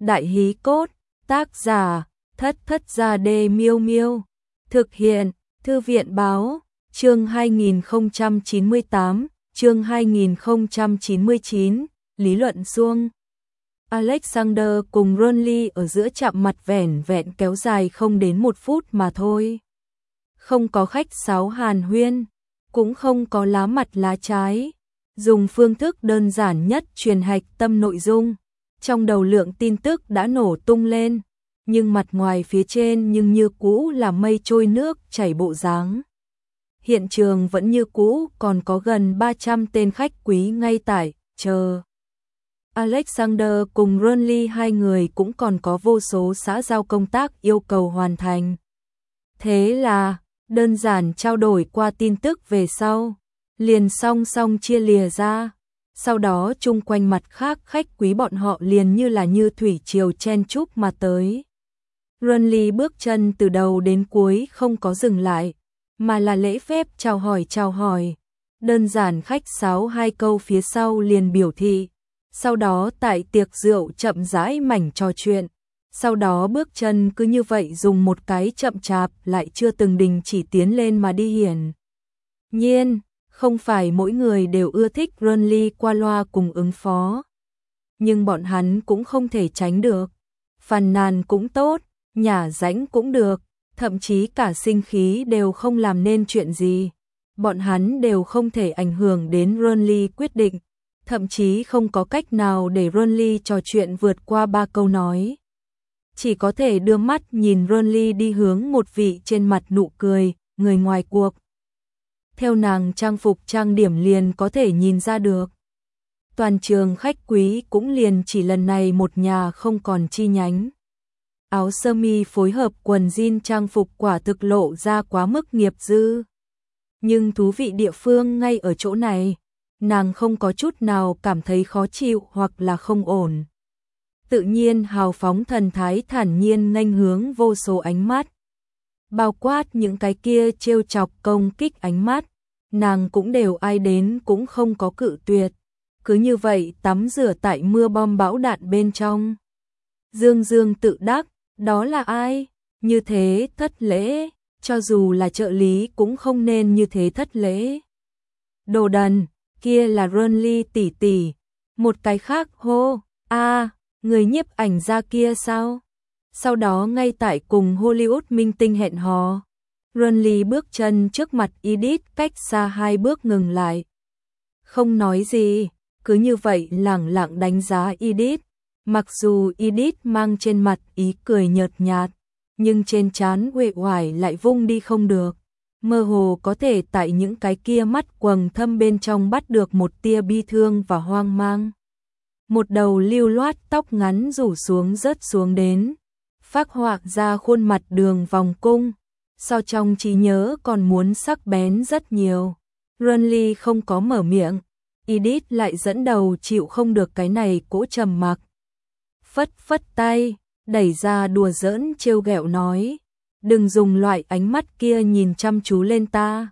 Đại hí cốt, tác giả, Thất Thất Gia Đê Miêu Miêu. Thực hiện, Thư viện báo, chương 2098, chương 2099, lý luận suông. Alexander cùng Ronly ở giữa chạm mặt vẻn vẹn kéo dài không đến 1 phút mà thôi. Không có khách sáo hàn huyên, cũng không có lá mặt lá trái. Dùng phương thức đơn giản nhất truyền hạch tâm nội dung. Trong đầu lượng tin tức đã nổ tung lên, nhưng mặt ngoài phía trên nhưng như cũ là mây trôi nước chảy bộ dáng. Hiện trường vẫn như cũ, còn có gần 300 tên khách quý ngay tại chờ. Alexander cùng Ronly hai người cũng còn có vô số xã giao công tác yêu cầu hoàn thành. Thế là, đơn giản trao đổi qua tin tức về sau, liền song song chia lìa ra. Sau đó chung quanh mặt khác khách quý bọn họ liền như thủy triều chen chúc mà tới. Ronly bước chân từ đầu đến cuối không có dừng lại, mà là lễ phép chào hỏi. Đơn giản khách sáo 2 câu phía sau liền biểu thị. Sau đó tại tiệc rượu chậm rãi mảnh trò chuyện. Sau đó bước chân cứ như vậy dùng một cái chậm chạp lại chưa từng đình chỉ tiến lên mà đi hiển nhiên. Không phải mỗi người đều ưa thích Ronly qua loa cùng ứng phó. Nhưng bọn hắn cũng không thể tránh được. Phàn nàn cũng tốt, nhả rãnh cũng được, thậm chí cả sinh khí đều không làm nên chuyện gì. Bọn hắn đều không thể ảnh hưởng đến Ronly quyết định, thậm chí không có cách nào để Ronly trò chuyện vượt qua 3 câu nói. Chỉ có thể đưa mắt nhìn Ronly đi hướng một vị trên mặt nụ cười, người ngoài cuộc. Theo nàng trang phục trang điểm liền có thể nhìn ra được. Toàn trường khách quý cũng liền chỉ lần này một nhà không còn chi nhánh. Áo sơ mi phối hợp quần jean trang phục quả thực lộ ra quá mức nghiệp dư. Nhưng thú vị địa phương ngay ở chỗ này, nàng không có chút nào cảm thấy khó chịu hoặc là không ổn. Tự nhiên hào phóng thần thái thản nhiên nghênh hướng vô số ánh mắt. Bao quát những cái kia trêu chọc công kích ánh mắt, nàng cũng đều ai đến cũng không có cự tuyệt. Cứ như vậy tắm rửa tại mưa bom bão đạn bên trong. Dương Dương tự đắc, đó là ai? Như thế thất lễ, cho dù là trợ lý cũng không nên như thế thất lễ. Đồ đần, kia là Ronly tỷ tỷ. Một cái khác hô, người nhiếp ảnh gia kia sao? Sau đó ngay tại cùng Hollywood minh tinh hẹn hò. Ronly bước chân trước mặt Edith cách xa 2 bước ngừng lại. Không nói gì, cứ như vậy lẳng lặng đánh giá Edith. Mặc dù Edith mang trên mặt ý cười nhợt nhạt, nhưng trên trán uể oải lại vung đi không được. Mơ hồ có thể tại những cái kia mắt quầng thâm bên trong bắt được một tia bi thương và hoang mang. Một đầu lưu loát tóc ngắn rủ xuống rớt xuống đến, phác họa ra khuôn mặt đường vòng cung, so trong trí nhớ còn muốn sắc bén rất nhiều. Ronly không có mở miệng, Edith lại dẫn đầu chịu không được cái này cỗ trầm mặc. Phất phất tay, đẩy ra đùa giỡn trêu ghẹo nói, đừng dùng loại ánh mắt kia nhìn chăm chú lên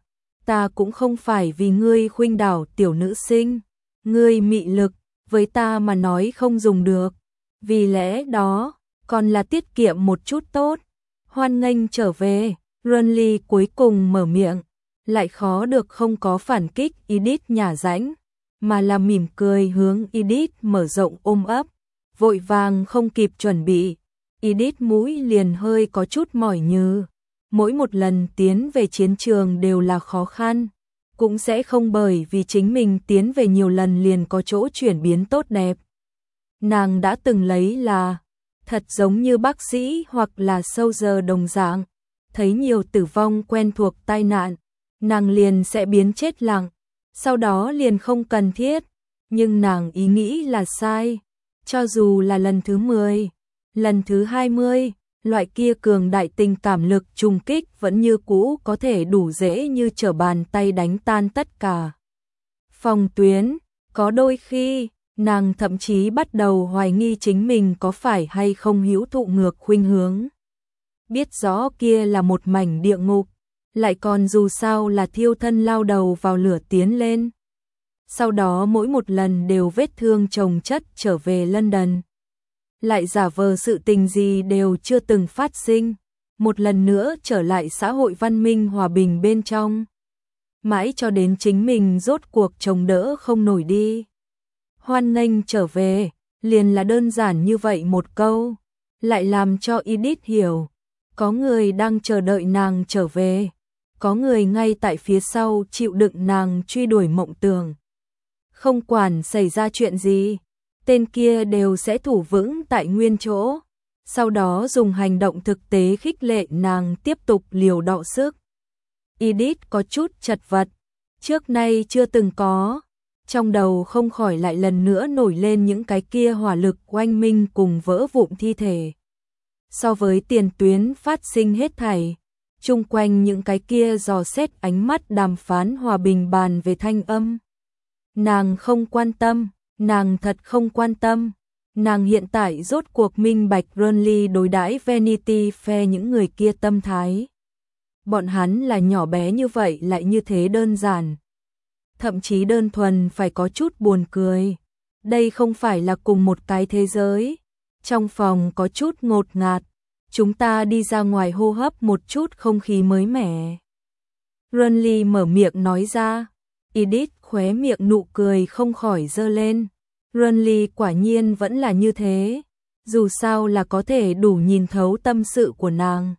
ta cũng không phải vì ngươi khuynh đảo tiểu nữ sinh, ngươi mị lực, với ta mà nói không dùng được, vì lẽ đó, còn là tiết kiệm một chút tốt. Hoan nghênh trở về, Ronly cuối cùng mở miệng, lại khó được không có phản kích Edith nhả rãnh, mà là mỉm cười hướng Edith mở rộng ôm ấp, vội vàng không kịp chuẩn bị. Edith mũi liền hơi có chút mỏi nhừ, mỗi một lần tiến về chiến trường đều là khó khăn, cũng sẽ không bởi vì chính mình tiến về nhiều lần liền có chỗ chuyển biến tốt đẹp. Nàng đã từng lấy là thật giống như bác sĩ hoặc là soldier đồng dạng, thấy nhiều tử vong quen thuộc tai nạn, nàng liền sẽ biến chết lặng, sau đó liền không cần thiết, nhưng nàng ý nghĩ là sai, cho dù là lần thứ 10, lần thứ 20, loại kia cường đại tình cảm lực trùng kích vẫn như cũ có thể đủ dễ như trở bàn tay đánh tan tất cả. Phòng tuyến, có đôi khi, nàng thậm chí bắt đầu hoài nghi chính mình có phải hay không hữu thụ ngược khuynh hướng. Biết rõ kia là một mảnh địa ngục, lại còn dù sao là thiêu thân lao đầu vào lửa tiến lên. Sau đó mỗi một lần đều vết thương chồng chất trở về London. lại giả vờ sự tình gì đều chưa từng phát sinh, một lần nữa trở lại xã hội văn minh hòa bình bên trong. Mãi cho đến chính mình rốt cuộc chống đỡ không nổi đi. Hoan nghênh trở về, liền là đơn giản như vậy một câu, lại làm cho Edith hiểu, có người đang chờ đợi nàng trở về, có người ngay tại phía sau chịu đựng nàng truy đuổi mộng tưởng. Không quản xảy ra chuyện gì, tên kia đều sẽ thủ vững tại nguyên chỗ, sau đó dùng hành động thực tế khích lệ nàng tiếp tục liều đọ sức. Edith có chút chật vật, trước nay chưa từng có, trong đầu không khỏi lại lần nữa nổi lên những cái kia hỏa lực oanh minh cùng vỡ vụn thi thể. So với tiền tuyến phát sinh hết thảy, chung quanh những cái kia dò xét ánh mắt đàm phán hòa bình bàn về thanh âm. Nàng không quan tâm, nàng thật không quan tâm. Nàng hiện tại rốt cuộc minh bạch Burnley đối đãi Vanity Fair những người kia tâm thái. Bọn hắn là nhỏ bé như vậy lại như thế đơn giản. Thậm chí đơn thuần phải có chút buồn cười. Đây không phải là cùng một cái thế giới. Trong phòng có chút ngột ngạt. Chúng ta đi ra ngoài hô hấp một chút không khí mới mẻ. Burnley mở miệng nói ra. Edith khóe miệng nụ cười không khỏi dơ lên. Burnley quả nhiên vẫn là như thế. Dù sao là có thể đủ nhìn thấu tâm sự của nàng.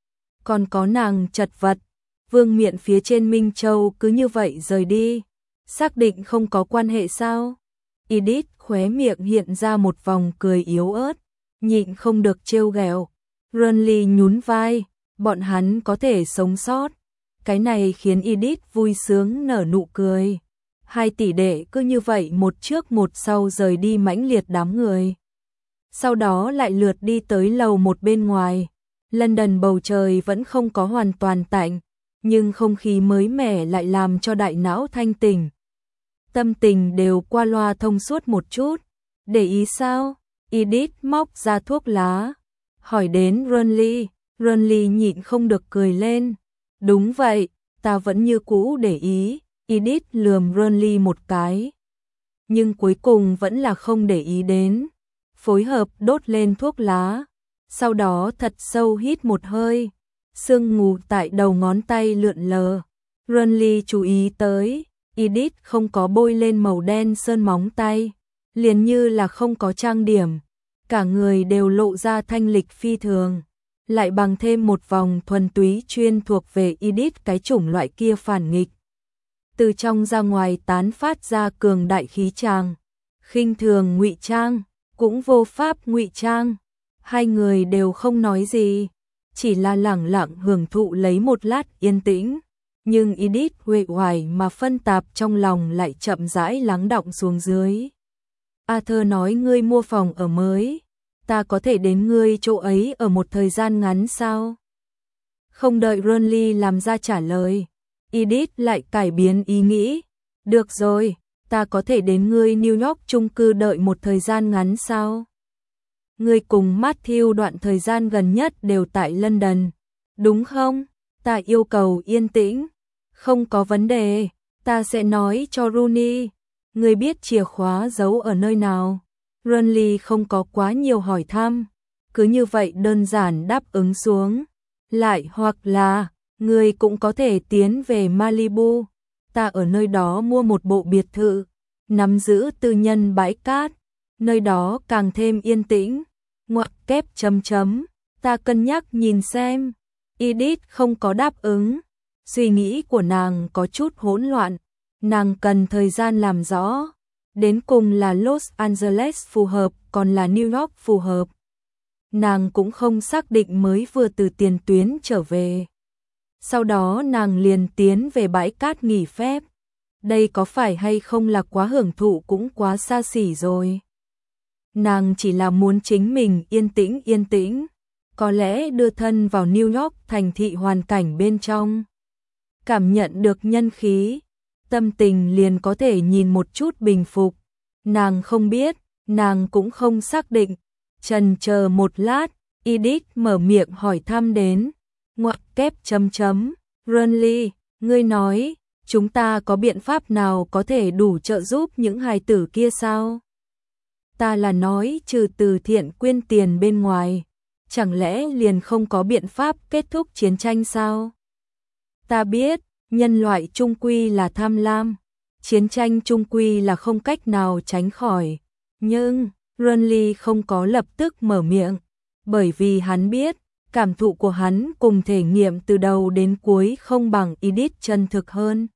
Còn có nàng chật vật. Vương miện phía trên Minh Châu cứ như vậy rời đi. Xác định không có quan hệ sao? Edith khóe miệng hiện ra một vòng cười yếu ớt. Nhịn không được trêu ghẹo. Burnley nhún vai. Bọn hắn có thể sống sót. Cái này khiến Edith vui sướng nở nụ cười. Hai tỷ đệ cứ như vậy một trước một sau rời đi mãnh liệt đám người. Sau đó lại lượt đi tới lầu một bên ngoài. London bầu trời vẫn không có hoàn toàn tạnh, nhưng không khí mới mẻ lại làm cho đại não thanh tỉnh. Tâm tình đều qua loa thông suốt một chút. Để ý sao? Edith móc ra thuốc lá. Hỏi đến Burnley. Burnley nhịn không được cười lên. Đúng vậy, ta vẫn như cũ để ý. Edith lườm Burnley một cái. Nhưng cuối cùng vẫn là không để ý đến. Phối hợp đốt lên thuốc lá. Sau đó thật sâu hít một hơi. Sương mù tại đầu ngón tay lượn lờ. Burnley chú ý tới. Edith không có bôi lên màu đen sơn móng tay. Liền như là không có trang điểm. Cả người đều lộ ra thanh lịch phi thường. Lại bằng thêm một vòng thuần túy chuyên thuộc về Edith cái chủng loại kia phản nghịch. Từ trong ra ngoài tán phát ra cường đại khí tràng. Khinh thường ngụy trang, cũng vô pháp ngụy trang. Hai người đều không nói gì, chỉ là lẳng lặng hưởng thụ lấy một lát yên tĩnh. Nhưng Edith uể oải mà phân tạp trong lòng lại chậm rãi lắng đọng xuống dưới. Arthur nói ngươi mua phòng ở mới, ta có thể đến ngươi chỗ ấy ở một thời gian ngắn sao? Không đợi Burnley làm ra trả lời, Edith lại cải biến ý nghĩ. Được rồi, ta có thể đến ngươi New York chung cư đợi một thời gian ngắn sao? Ngươi cùng Matthew đoạn thời gian gần nhất đều tại London, đúng không? Ta yêu cầu yên tĩnh. Không có vấn đề, ta sẽ nói cho Rooney. Ngươi biết chìa khóa giấu ở nơi nào? Burnley không có quá nhiều hỏi thăm, cứ như vậy đơn giản đáp ứng xuống. Lại hoặc là, ngươi cũng có thể tiến về Malibu. Ta ở nơi đó mua một bộ biệt thự, nắm giữ tư nhân bãi cát. Nơi đó càng thêm yên tĩnh. Ngoặc kép chấm chấm. Ta cân nhắc nhìn xem. Edith không có đáp ứng. Suy nghĩ của nàng có chút hỗn loạn. Nàng cần thời gian làm rõ. Đến cùng là Los Angeles phù hợp còn là New York phù hợp. Nàng cũng không xác định mới vừa từ tiền tuyến trở về. Sau đó nàng liền tiến về bãi cát nghỉ phép. Đây có phải hay không là quá hưởng thụ cũng quá xa xỉ rồi. Nàng chỉ là muốn chính mình yên tĩnh. Có lẽ đưa thân vào New York thành thị hoàn cảnh bên trong. Cảm nhận được nhân khí. Tâm tình liền có thể nhìn một chút bình phục. Nàng không biết, nàng cũng không xác định. Chần chờ một lát, Edith mở miệng hỏi thăm đến. Ngoặc kép chấm chấm. Burnley, ngươi nói, chúng ta có biện pháp nào có thể đủ trợ giúp những hài tử kia sao? Ta là nói trừ từ thiện quyên tiền bên ngoài, chẳng lẽ liền không có biện pháp kết thúc chiến tranh sao? Ta biết, nhân loại chung quy là tham lam, chiến tranh chung quy là không cách nào tránh khỏi, nhưng Renly không có lập tức mở miệng, bởi vì hắn biết, cảm thụ của hắn cùng thể nghiệm từ đầu đến cuối không bằng Edith chân thực hơn.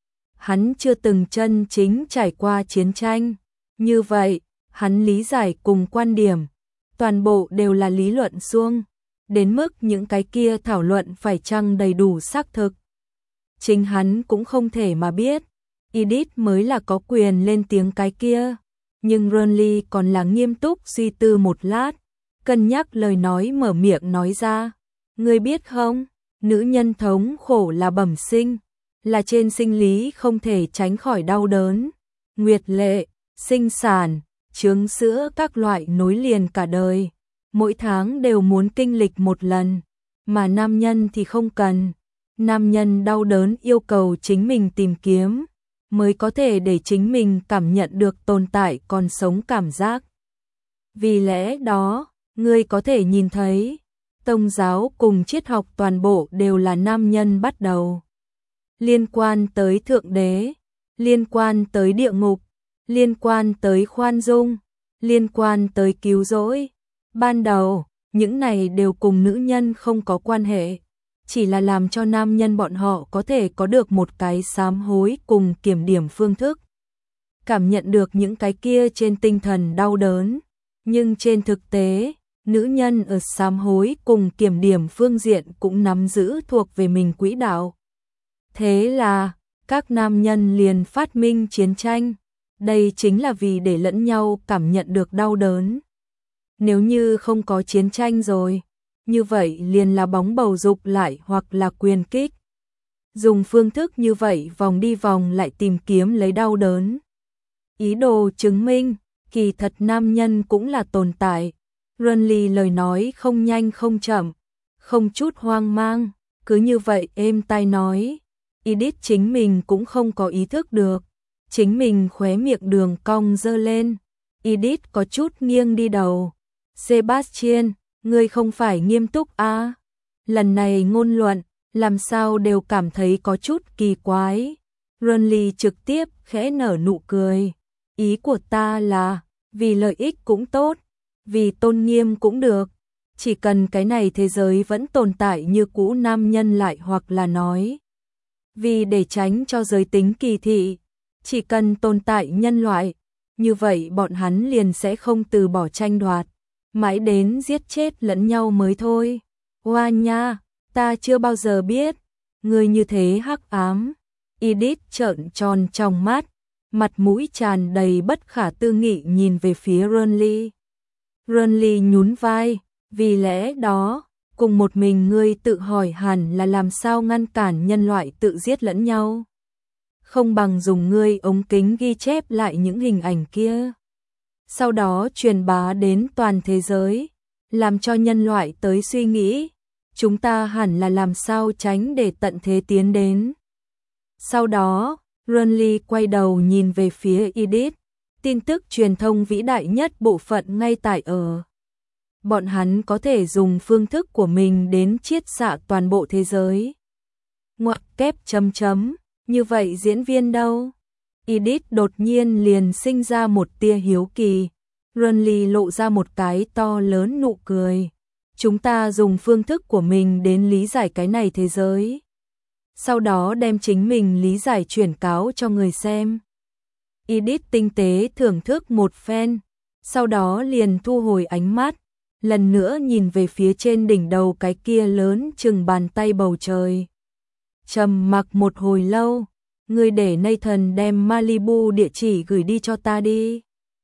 Hắn chưa từng chân chính trải qua chiến tranh, như vậy, hắn lý giải cùng quan điểm, toàn bộ đều là lý luận suông, đến mức những cái kia thảo luận phải chăng đầy đủ xác thực. Chính hắn cũng không thể mà biết, Edith mới là có quyền lên tiếng cái kia, nhưng Renly còn là nghiêm túc suy tư một lát, cân nhắc lời nói mở miệng nói ra. Ngươi biết không, nữ nhân thống khổ là bẩm sinh, là trên sinh lý không thể tránh khỏi đau đớn, nguyệt lệ, sinh sản, chướng sữa các loại nối liền cả đời, mỗi tháng đều muốn kinh lịch một lần, mà nam nhân thì không cần. Nam nhân đau đớn yêu cầu chính mình tìm kiếm, mới có thể để chính mình cảm nhận được tồn tại còn sống cảm giác. Vì lẽ đó, ngươi có thể nhìn thấy, tôn giáo cùng triết học toàn bộ đều là nam nhân bắt đầu. Liên quan tới Thượng Đế, liên quan tới địa ngục, liên quan tới khoan dung, liên quan tới cứu rỗi. Ban đầu, những này đều cùng nữ nhân không có quan hệ, chỉ là làm cho nam nhân bọn họ có thể có được một cái sám hối cùng kiểm điểm phương thức. Cảm nhận được những cái kia trên tinh thần đau đớn, nhưng trên thực tế, nữ nhân ở sám hối cùng kiểm điểm phương diện cũng nắm giữ thuộc về mình quỹ đạo. Thế là, các nam nhân liền phát minh chiến tranh, đây chính là vì để lẫn nhau cảm nhận được đau đớn. Nếu như không có chiến tranh rồi, như vậy liền là bóng bầu dục lại hoặc là quyền kích. Dùng phương thức như vậy vòng đi vòng lại tìm kiếm lấy đau đớn. Ý đồ chứng minh, kỳ thật nam nhân cũng là tồn tại. Renly lời nói không nhanh không chậm, không chút hoang mang, cứ như vậy êm tai nói. Edith chính mình cũng không có ý thức được, chính mình khóe miệng đường cong dơ lên. Edith có chút nghiêng đi đầu. Sebastian, ngươi không phải nghiêm túc à? Lần này ngôn luận, làm sao đều cảm thấy có chút kỳ quái. Renly trực tiếp khẽ nở nụ cười. Ý của ta là, vì lợi ích cũng tốt, vì tôn nghiêm cũng được. Chỉ cần cái này thế giới vẫn tồn tại như cũ nam nhân lại hoặc là nói. Vì để tránh cho giới tính kỳ thị, chỉ cần tồn tại nhân loại, như vậy bọn hắn liền sẽ không từ bỏ tranh đoạt, mãi đến giết chết lẫn nhau mới thôi. Hoa nha, ta chưa bao giờ biết, người như thế hắc ám. Edith trợn tròn trong mắt, mặt mũi tràn đầy bất khả tư nghị nhìn về phía Renly. Renly nhún vai, vì lẽ đó, cùng một mình ngươi tự hỏi hẳn là làm sao ngăn cản nhân loại tự giết lẫn nhau. Không bằng dùng ngươi ống kính ghi chép lại những hình ảnh kia. Sau đó truyền bá đến toàn thế giới, làm cho nhân loại tới suy nghĩ, chúng ta hẳn là làm sao tránh để tận thế tiến đến. Sau đó, Renly quay đầu nhìn về phía Edith, tin tức truyền thông vĩ đại nhất bộ phận ngay tại ở. Bọn hắn có thể dùng phương thức của mình đến chiết xạ toàn bộ thế giới. Ngoặc kép chấm chấm, như vậy diễn viên đâu? Edith đột nhiên liền sinh ra một tia hiếu kỳ. Renly lộ ra một cái to lớn nụ cười. Chúng ta dùng phương thức của mình đến lý giải cái này thế giới. Sau đó đem chính mình lý giải truyền cáo cho người xem. Edith tinh tế thưởng thức một phen, sau đó liền thu hồi ánh mắt, lần nữa nhìn về phía trên đỉnh đầu cái kia lớn chừng bàn tay bầu trời. Trầm mặc một hồi lâu, ngươi để Nathan đem Malibu địa chỉ gửi đi cho ta đi.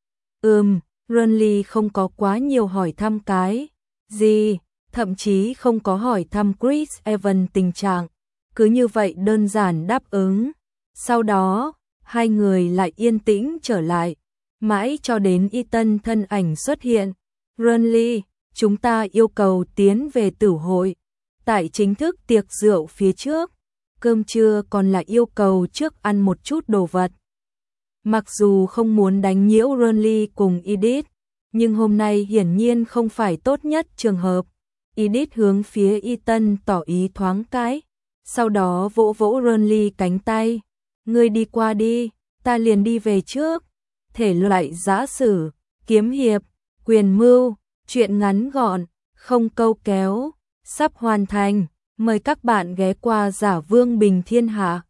Renly không có quá nhiều hỏi thăm cái gì, thậm chí không có hỏi thăm Chris Evans tình trạng, cứ như vậy đơn giản đáp ứng. Sau đó, hai người lại yên tĩnh trở lại, mãi cho đến Ethan thân ảnh xuất hiện. Renly, chúng ta yêu cầu tiến về tử hội. Tại chính thức tiệc rượu phía trước, cơm trưa còn là yêu cầu trước ăn một chút đồ vật. Mặc dù không muốn đánh nhiễu Renly cùng Edith, Nhưng hôm nay hiển nhiên không phải tốt nhất trường hợp. Edith hướng phía Ethan tỏ ý thoáng cái, sau đó vỗ vỗ Renly cánh tay. Ngươi đi qua đi, ta liền đi về trước. Thể loại giã sử, kiếm hiệp, quyền mưu, truyện ngắn gọn, không câu kéo, sắp hoàn thành. Mời các bạn ghé qua Giả Vương Bình Thiên Hạ.